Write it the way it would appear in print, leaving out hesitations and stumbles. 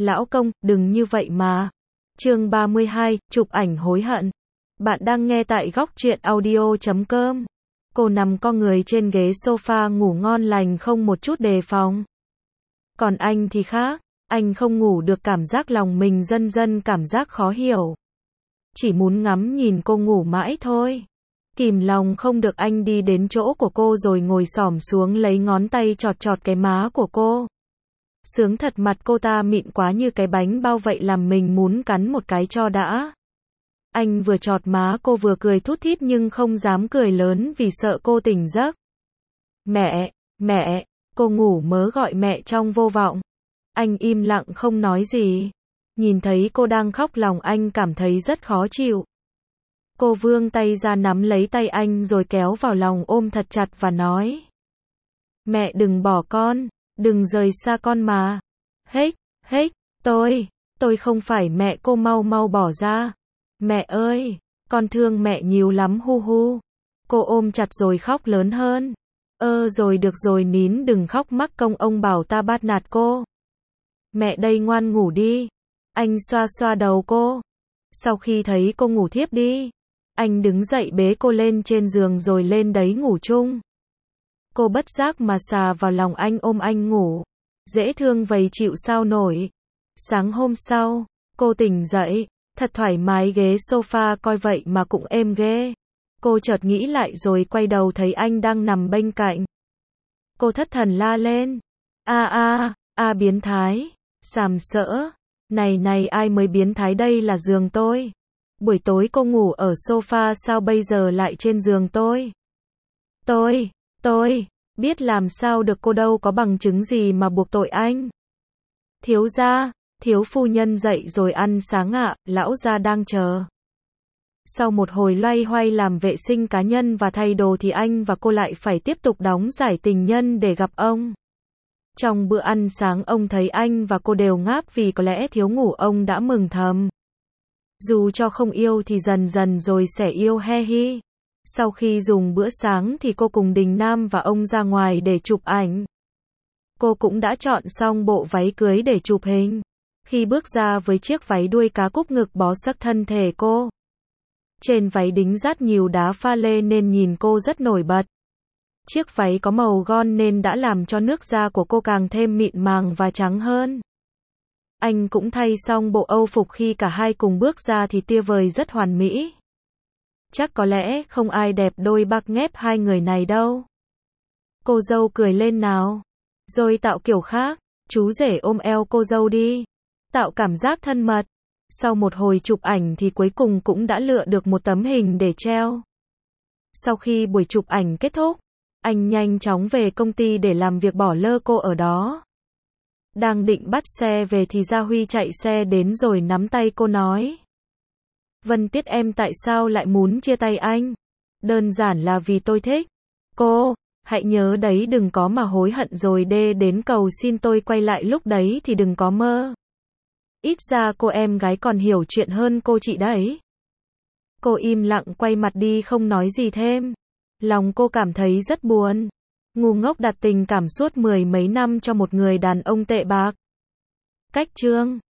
Lão công, đừng như vậy mà. Chương 32, chụp ảnh hối hận. Bạn đang nghe tại góc truyện audio.com. Cô nằm co người trên ghế sofa ngủ ngon lành không một chút đề phòng. Còn anh thì khác, anh không ngủ được, cảm giác lòng mình dần dần cảm giác khó hiểu. Chỉ muốn ngắm nhìn cô ngủ mãi thôi. Kìm lòng không được, anh đi đến chỗ của cô rồi ngồi xổm xuống lấy ngón tay chọt chọt cái má của cô. Sướng thật, mặt cô ta mịn quá như cái bánh bao vậy làm mình muốn cắn một cái cho đã. Anh vừa chọt má cô vừa cười thút thít nhưng không dám cười lớn vì sợ cô tỉnh giấc. Mẹ, mẹ, cô ngủ mớ gọi mẹ trong vô vọng. Anh im lặng không nói gì. Nhìn thấy cô đang khóc lòng anh cảm thấy rất khó chịu. Cô vươn tay ra nắm lấy tay anh rồi kéo vào lòng ôm thật chặt và nói. Mẹ đừng bỏ con, đừng rời xa con mà. Hếch, tôi không phải mẹ, cô mau mau bỏ ra. Mẹ ơi, con thương mẹ nhiều lắm hu hu. Cô ôm chặt rồi khóc lớn hơn. Rồi được rồi, nín đừng khóc mắc công ông bảo ta bắt nạt cô. Mẹ đây ngoan ngủ đi. Anh xoa xoa đầu cô. Sau khi thấy cô ngủ thiếp đi, anh đứng dậy bế cô lên trên giường rồi lên đấy ngủ chung. Cô bất giác mà xà vào lòng anh ôm anh ngủ. Dễ thương vậy chịu sao nổi. Sáng hôm sau, cô tỉnh dậy, thật thoải mái ghế sofa coi vậy mà cũng êm ghê. Cô chợt nghĩ lại rồi quay đầu thấy anh đang nằm bên cạnh. Cô thất thần la lên. Biến thái, sàm sỡ. Này ai mới biến thái, đây là giường tôi. Buổi tối cô ngủ ở sofa sao bây giờ lại trên giường tôi? Tôi biết làm sao được, cô đâu có bằng chứng gì mà buộc tội anh. Thiếu gia, thiếu phu nhân dậy rồi ăn sáng ạ, lão gia đang chờ. Sau một hồi loay hoay làm vệ sinh cá nhân và thay đồ thì anh và cô lại phải tiếp tục đóng giải tình nhân để gặp ông. Trong bữa ăn sáng ông thấy anh và cô đều ngáp vì có lẽ thiếu ngủ, ông đã mừng thầm. Dù cho không yêu thì dần dần rồi sẽ yêu he hi. Sau khi dùng bữa sáng thì cô cùng Đình Nam và ông ra ngoài để chụp ảnh. Cô cũng đã chọn xong bộ váy cưới để chụp hình. Khi bước ra với chiếc váy đuôi cá cúp ngực bó sắc thân thể cô. Trên váy đính dát nhiều đá pha lê nên nhìn cô rất nổi bật. Chiếc váy có màu gon nên đã làm cho nước da của cô càng thêm mịn màng và trắng hơn. Anh cũng thay xong bộ âu phục, khi cả hai cùng bước ra thì tia vời rất hoàn mỹ. Chắc có lẽ không ai đẹp đôi bạc nhép hai người này đâu. Cô dâu cười lên nào. Rồi tạo kiểu khác, chú rể ôm eo cô dâu đi. Tạo cảm giác thân mật. Sau một hồi chụp ảnh thì cuối cùng cũng đã lựa được một tấm hình để treo. Sau khi buổi chụp ảnh kết thúc, anh nhanh chóng về công ty để làm việc, bỏ lơ cô ở đó. Đang định bắt xe về thì Gia Huy chạy xe đến rồi nắm tay cô nói. Vân Tiết, em tại sao lại muốn chia tay anh? Đơn giản là vì tôi thích cô, hãy nhớ đấy, đừng có mà hối hận rồi đến cầu xin tôi quay lại, lúc đấy thì đừng có mơ. Ít ra cô em gái còn hiểu chuyện hơn cô chị đấy. Cô im lặng quay mặt đi không nói gì thêm. Lòng cô cảm thấy rất buồn. Ngu ngốc đặt tình cảm suốt 10 mấy năm cho một người đàn ông tệ bạc. Cách chương